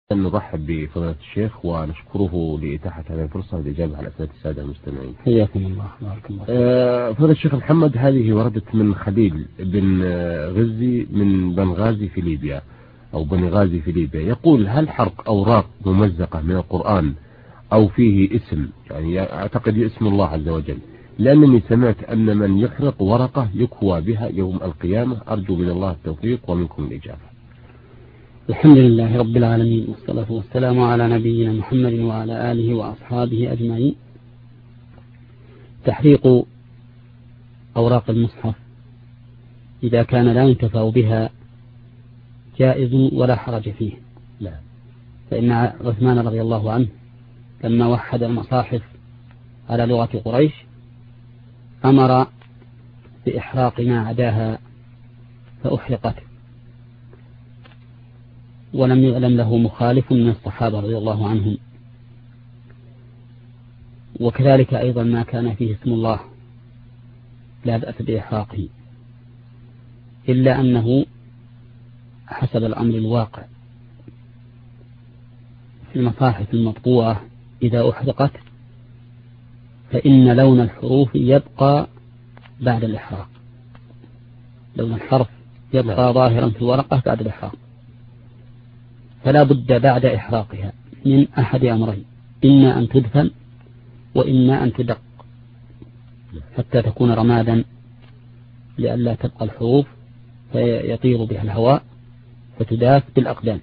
نرحب بفضيلة الشيخ ونشكره لإتاحة هذه الفرصة للإجابة على أسئلة السادة المستمعين. حياكم الله. بارك الله. فضيلة الشيخ محمد، هذه وردت من خليل بن غزي من بنغازي في ليبيا أو بنغازي في ليبيا، يقول: هل حرق أوراق ممزقة من القرآن أو فيه اسم، يعني أعتقد اسم الله عز وجل، لأنني سمعت أن من يحرق ورقة يكوى بها يوم القيامة، أرجو من الله التوفيق ومنكم الإجابة. الحمد لله رب العالمين، والصلاة والسلام على نبينا محمد وعلى آله وأصحابه أجمعين. تحريق أوراق المصحف إذا كان لا ينتفع بها جائز ولا حرج فيه. لا. فإن عثمان رضي الله عنه لما وحد المصاحف على لغة قريش أمر بإحراق ما عداها فأحرقت، ولم يعلم له مخالف من الصحابة رضي الله عنهم. وكذلك أيضا ما كان فيه اسم الله لا بأس بإحراقه، إلا أنه حسب الأمر الواقع في المصاحف المطبوعة إذا أحرقت فإن لون الحروف يبقى بعد الإحراق، لون الحرف يبقى ظاهرا في الورقة بعد الإحراق، فلا بد بعد إحراقها من أحد أمرين: إما أن تدفن وإما أن تدق حتى تكون رمادا لئلا تبقى الحروف فيطير بها الهواء فتداس بالأقدام.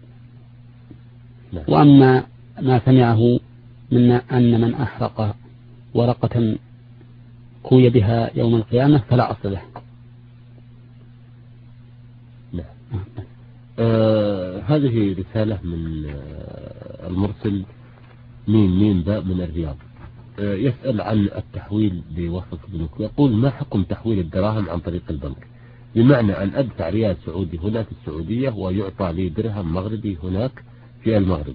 وأما ما سمعه من أن من أحرق ورقة كوي بها يوم القيامة فلا أصل له. هذه رسالة من المرسل ميم باء من الرياض، يسأل عن التحويل بوسط البنوك، يقول: ما حكم تحويل الدراهم عن طريق البنك؟ بمعنى أن أدفع ريال سعودي هنا في السعودية ويعطى لي درهم مغربي هناك في المغرب،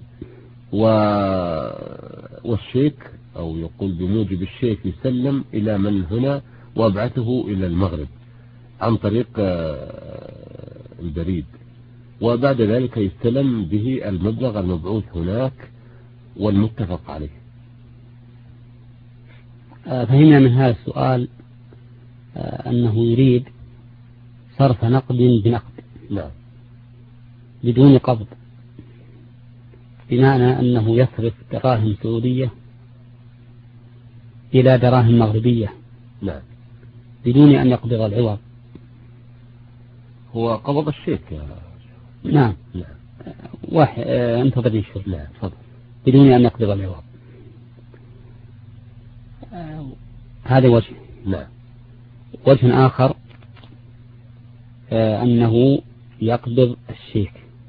والشيك أو يقول بموجب الشيك يسلم إلى من هنا وابعثه إلى المغرب عن طريق البريد، وبعد ذلك يستلم به المبلغ المبعوث هناك والمتفق عليه. فهمنا من هذا السؤال أنه يريد صرف نقد بنقد. نعم. بدون قبض، بمعنى أنه يصرف دراهم سعودية إلى دراهم مغربية. نعم. بدون أن يقبض العوض. هو قبض الشيك يا... نعم. انتظرني شوي. نعم. بدون أن يقبض العوض. هذا وجه. نعم. وجه آخر أنه يقبض الشيك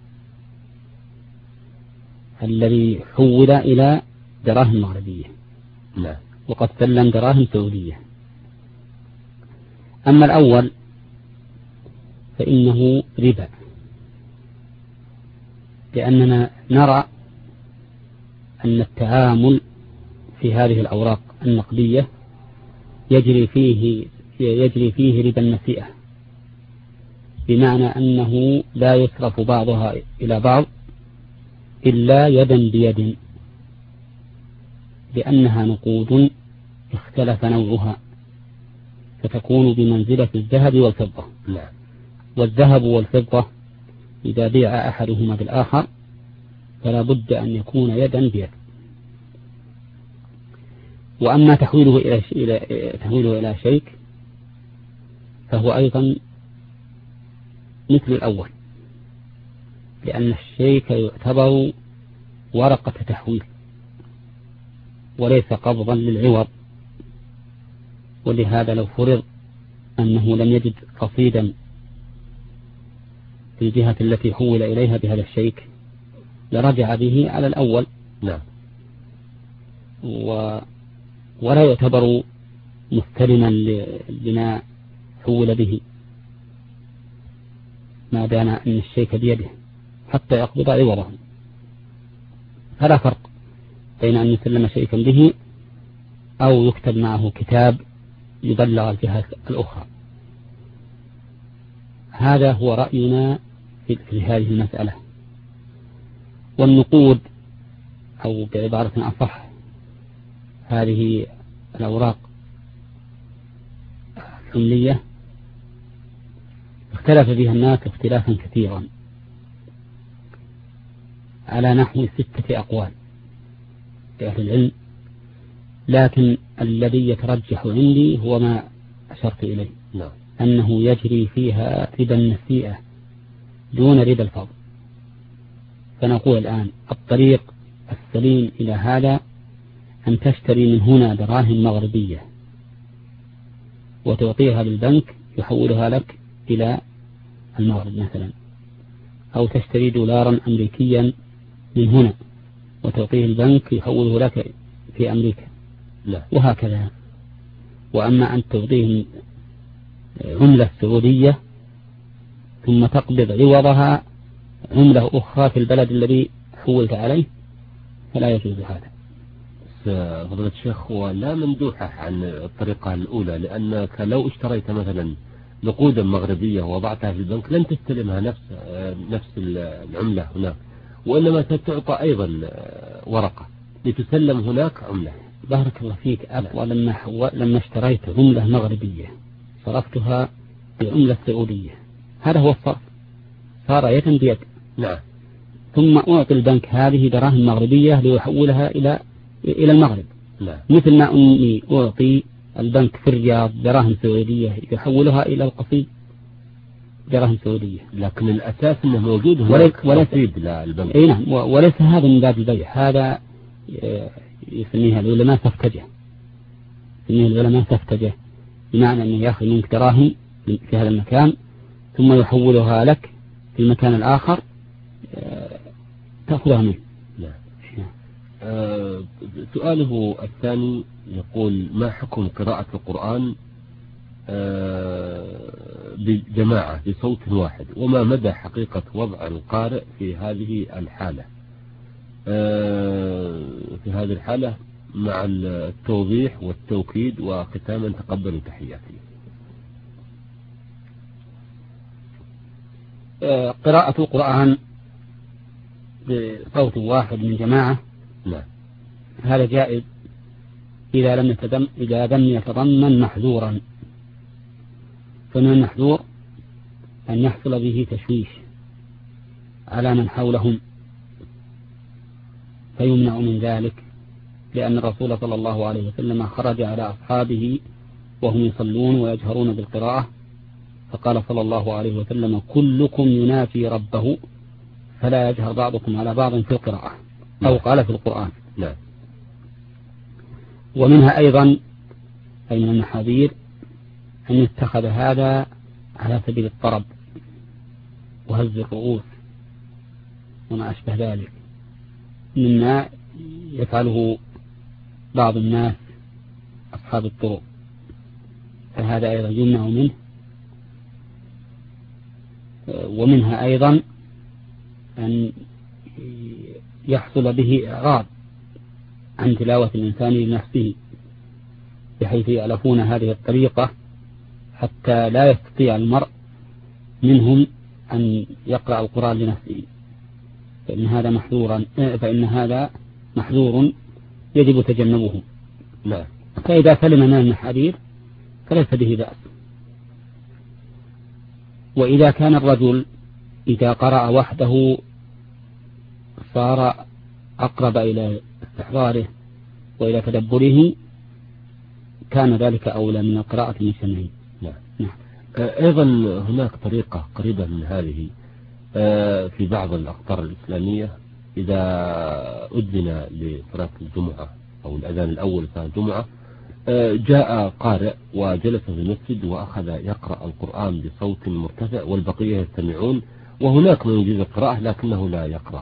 الذي حول إلى دراهم مغربية. نعم. وقد سلم دراهم سعودية. أما الأول فإنه ربا، لأننا نرى أن التعامل في هذه الأوراق النقدية يجري فيه ربا النسيئة، بمعنى أنه لا يصرف بعضها إلى بعض إلا يدا بيد، لأنها نقود اختلف نوعها فتكون بمنزلة الذهب والفضة. لا. والذهب والفضة إذا بيع أحدهما بالآخر فلا بد أن يكون يدا بيد. وأما تحويله إلى شيك فهو أيضا مثل الأول، لأن الشيك يعتبر ورقة تحويل وليس قبضا للعوض. ولهذا لو فرض أنه لم يجد رصيدا في الجهة التي حول إليها بهذا الشيك لرجع به على الأول. نعم. ولا يعتبر مستلما لما حول به ما دام أن الشيك بيده حتى يقبض عوضه. فلا فرق بين أن يسلم شيئا به أو يكتب معه كتاب يبلغ الجهة الأخرى. هذا هو رأينا في هذه المسألة. والنقود أو بعبارة أصح هذه الأوراق الحملية اختلف فيها الناس اختلافا كثيرا على نحو 6 أقوال لأهل العلم، لكن الذي يترجح عندي هو ما أشرت إليه، أنه يجري فيها ربا النسيئة دون ربا الفضل. فنقول الآن الطريق السليم إلى هذا أن تشتري من هنا دراهم مغربية وتعطيها للبنك يحولها لك إلى المغرب مثلا، أو تشتري دولارا أمريكيا من هنا وتعطيه البنك يحوله لك في أمريكا، وهكذا. وأما أن تعطيه عملة سعودية ثم تقبض عوضها عملة أخرى في البلد الذي حولت عليه فلا يجوز هذا. فضيلة الشيخ، هو لا مندوحة عن الطريقة الأولى، لأنك لو اشتريت مثلا نقودا مغربية ووضعتها في البنك لن تستلمها نفس العملة هناك، وإنما ستعطى أيضا ورقة لتسلم هناك عملة. بارك الله فيك. لما اشتريت عملة مغربية صرفتها بعملة سعودية، هذا هو الصرف، صار يدا بيد. نعم. ثم أعطي البنك هذه دراهم مغربية ليحولها إلى المغرب. نعم. مثل ما أني أعطي البنك في الرياض دراهم سعودية يحولها إلى القصيد دراهم سعودية، لكن الأساس أنه موجود هناك رصيد للبنك. أي نعم. وليس هذا من باب البيع، هذا يسميها العلماء سفتجة، بمعنى أنه يأخذ منك دراهم في هذا المكان ثم يحولها لك في المكان الآخر تأخذها منه. سؤاله الثاني يقول: ما حكم قراءة القرآن بجماعة بصوت واحد، وما مدى حقيقة وضع القارئ في هذه الحالة مع التوضيح والتوكيد، وختاما تقبلوا تحياتي. قراءة القرآن بصوت واحد من جماعة، لا، هذا جائز إذا لم يتضمن محذورا. فمن المحذور أن يحصل به تشويش على من حولهم فيمنع من ذلك، لأن الرسول صلى الله عليه وسلم خرج على أصحابه وهم يصلون ويجهرون بالقراءة، فقال صلى الله عليه وسلم: كلكم ينافي ربه فلا يجهر بعضكم على بعض في القراءة، أو قال في القرآن. لا. ومنها أيضا أي من المحاذير أن يتخذ هذا على سبيل الطرب وهز الرؤوس وما أشبه ذلك مما يفعله بعض الناس أصحاب الطرق، فهذا أيضا يمنع منه. ومنها أيضا أن يحصل به إعراض عن تلاوة الإنسان لنفسه، بحيث يألفون هذه الطريقة حتى لا يستطيع المرء منهم أن يقرأ القرآن لنفسه، فإن هذا محذور يجب تجنبه. لا. فإذا سلم من المحاذير فليس به بأس. وإذا كان الرجل إذا قرأ وحده صار أقرب إلى استحضاره وإلى تدبره، كان ذلك أولى من القراءة من سمعه. نعم. أيضا هناك طريقة قريبة من هذه في بعض الأقطار الإسلامية، إذا أذن لصلاة الجمعة أو الأذان الأول لصلاة الجمعة جاء قارئ وجلس في المسجد وأخذ يقرأ القرآن بصوت مرتفع والبقية يستمعون، وهناك من يجيز القراءة لكنه لا يقرأ.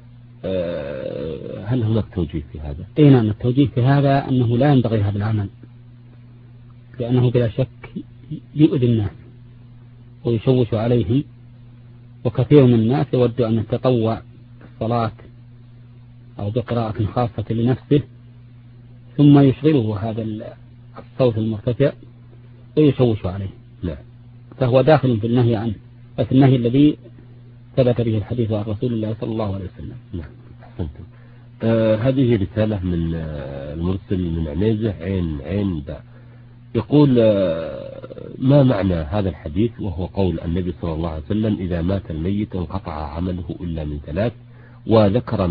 هل هناك توجيه في هذا؟ أي نعم، التوجيه في هذا أنه لا ينبغي هذا العمل، لأنه بلا شك يؤذي الناس ويشوش عليهم، وكثير من الناس يود أن يتطوع بالصلاة أو بقراءة خاصة لنفسه ثم يشغله هذا الصوت المرتفع ويشوش عليه. لا. فهو داخل في النهي عنه، بس النهي الذي ثبت به الحديث عن رسول الله صلى الله عليه وسلم. لا. هذه رسالة من المرسل من عنيزة عين باء، يقول ما معنى هذا الحديث وهو قول النبي صلى الله عليه وسلم إذا مات الميت انقطع عمله إلا من ثلاث، وذكر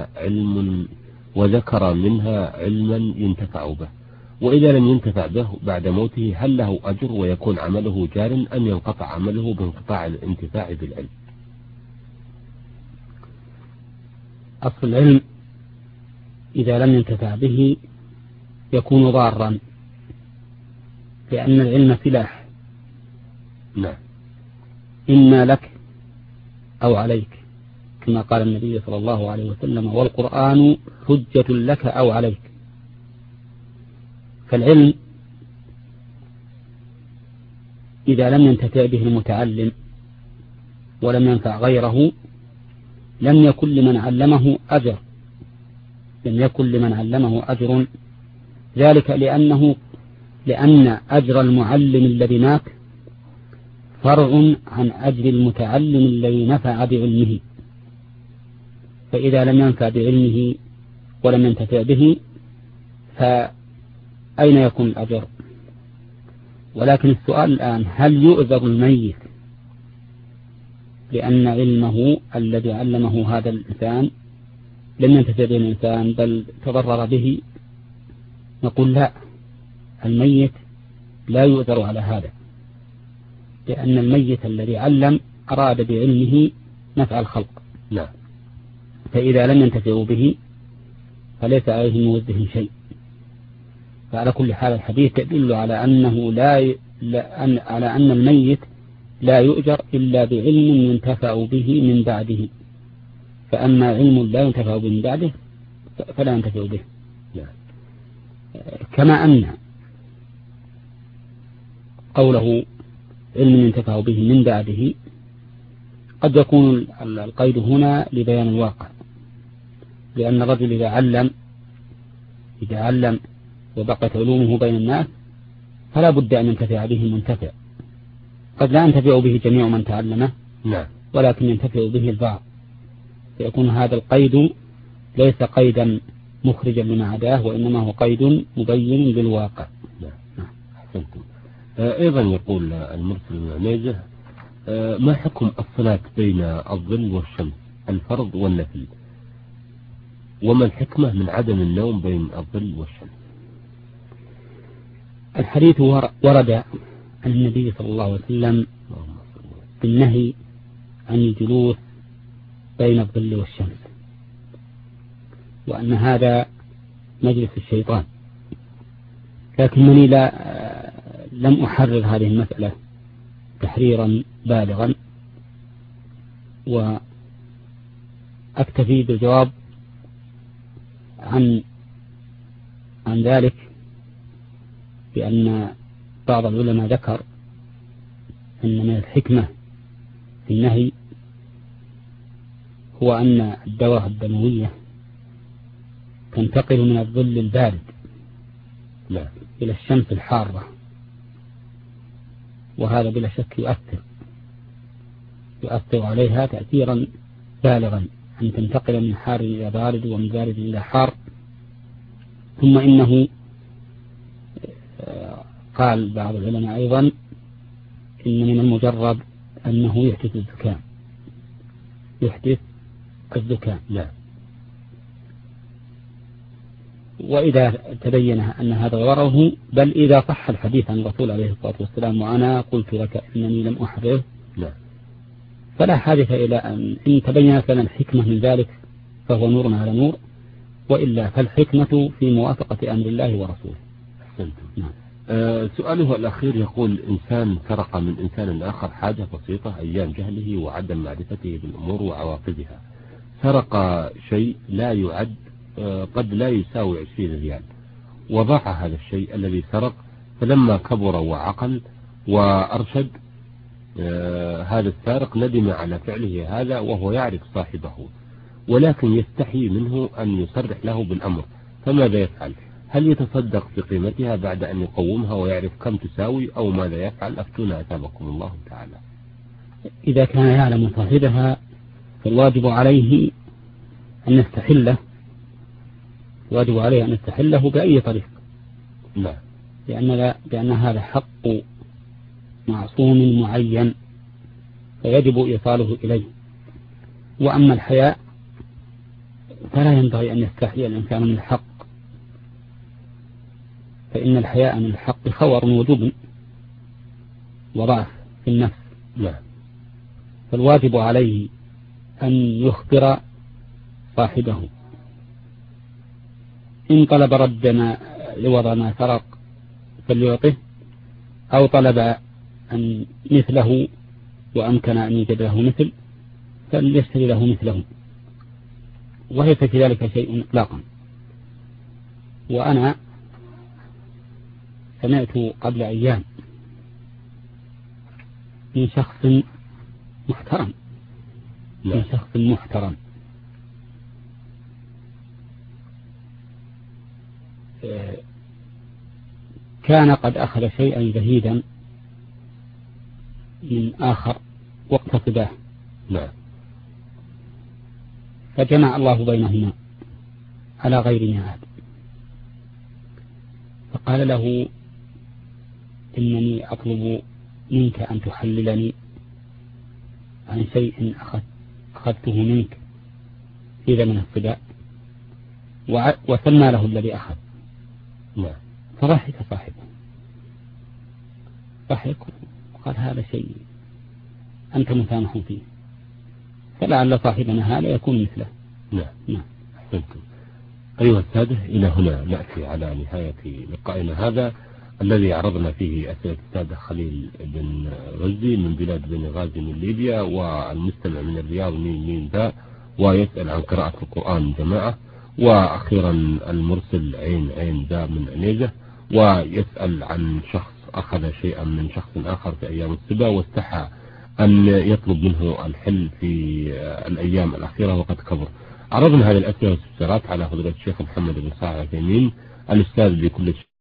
منها علما ينتفع به، وإذا لم ينتفع به بعد موته هل له أجر ويكون عمله جار أم ينقطع عمله بانقطاع الانتفاع بالعلم؟ أصل العلم إذا لم ينتفع به يكون ضارا، لأن العلم سلاح، نعم، إما لك أو عليك، كما قال النبي صلى الله عليه وسلم والقرآن حجة لك أو عليك. فالعلم إذا لم ينتفع به المتعلم ولم ينفع غيره لم يكن لمن علمه أجر، ذلك لأن أجر المعلم الذي مات فرع عن أجر المتعلم الذي نفع بعلمه، فإذا لم ينفع بعلمه ولم ينتفع به فأين يكون الأجر؟ ولكن السؤال الآن هل يؤذر الميت لأن علمه الذي علمه هذا الإنسان لم ينتفع به الإنسان بل تضرر به؟ نقول لا، الميت لا يؤذر على هذا، لأن الميت الذي علم أراد بعلمه نفع الخلق، لا. فإذا لم ينتفعوا به فليس عليه من وزهم شيء. فعلى كل حال الحديث يدل على أنه على أن الميت لا يؤجر إلا بعلم ينتفع به من بعده، فأما علم لا ينتفع به من بعده فلا ينتفع به. لا. كما أن قوله علم ينتفع به من بعده قد يكون القيد هنا لبيان الواقع، لأن الرجل إذا علم وبقت علومه بين الناس فلا بد أن ينتفع به المنتفع، قد لا ينتفع به جميع من تعلمه، ولكن ينتفع به البعض، فيكون هذا القيد ليس قيدا مخرجا لما عداه، وإنما هو قيد مبين للواقع. أحسنتم. أيضا يقول المرسل من عنيزة ما حكم الصلاة بين الظل والشمس الفرض والنفل، وما الحكمة من عدم النوم بين الظل والشمس؟ الحديث ورد عن النبي صلى الله عليه وسلم بالنهي عن الجلوس بين الظل والشمس، وأن هذا مجلس الشيطان، لكنني لم أحرر هذه المسألة تحريرا بالغا، وأكتفي بالجواب عن ذلك بأن بعض العلماء ذكر أن من الحكمة في النهي هو أن الدورة الدموية تنتقل من الظل البارد إلى الشمس الحارة، وهذا بلا شك يؤثر عليها تأثيرا بالغا، أن تنتقل من حار إلى بارد ومن بارد إلى حار. ثم إنه قال بعض العلماء أيضا إن من المجرب أنه يحدث الزكام. لا. وإذا تبين أن هذا غرره، بل إذا صح الحديث عن الرسول عليه الصلاة والسلام وأنا قلت لك إنني لم أحرره، فلا حاجة إلى إن تبينت لنا الحكمة من ذلك فهو نور على نور، وإلا فالحكمة في موافقة أمر الله ورسوله. نعم. سؤاله الأخير يقول إنسان سرق من إنسان آخر حاجة بسيطة أيام جهله وعدم معرفته بالأمور وعواقبها، سرق شيء لا يعد قد لا يساوي 20 ريال، وضاع هذا الشيء الذي سرق، فلما كبر وعقل وأرشد هذا السارق ندم على فعله هذا وهو يعرف صاحبه، ولكن يستحي منه أن يصرح له بالأمر، فماذا يفعل؟ هل يتصدق بقيمتها بعد أن يقومها ويعرف كم تساوي، أو ماذا يفعل؟ أفتونا أثابكم الله تعالى. إذا كان يعلم صاحبها فالواجب عليه أن يستحله واجب عليه أن يستحله بأي طريق. نعم. لأن هذا حق معصوم معين فيجب إيصاله إليه. وأما الحياء فلا ينبغي أن يستحي الإنسان من الحق، فإن الحياء من الحق خور وجوب وضعف في النفس. نعم. فالواجب عليه أن يخبر صاحبه إن طلب رد عوض ما سرق فليعطه، أو طلب أن مثله وأمكن أن يجد له مثل فليشتري له مثله، وليس في ذلك شيء إطلاقا. وأنا سمعت قبل أيام من شخص محترم من شخص محترم كان قد أخذ شيئا جديدا من آخر واقتصده. نعم. فجمع الله بينهما على غير ميعاد، فقال له إنني أطلب منك أن تحللني عن شيء أخذته منك في زمن الصداء، وسمى له الذي أخذ. نعم. فضحك صاحبه، ضحك وقال هذا شيء أنت مسامح فيه، فلعل صاحبنا هذا يكون مثله. نعم. نعم. أحسنتم. أيها السادة، إلى هنا نأتي على نهاية لقائنا هذا الذي عرضنا فيه أسئلة السادة خليل بن غزي من بلاد بني غازي من ليبيا، والمستمع من الرياض مين باء ويسأل عن قراءة القرآن جماعة، وأخيرا المرسل عين باء من عنيزة ويسأل عن شخص أخذ شيئا من شخص آخر في أيام السبا واستحى أن يطلب منه الحل في الأيام الأخيرة وقد كبر. عرضنا هذه الأسئلة والاستفسارات على فضيلة الشيخ محمد بن صالح العثيمين الأستاذ بكل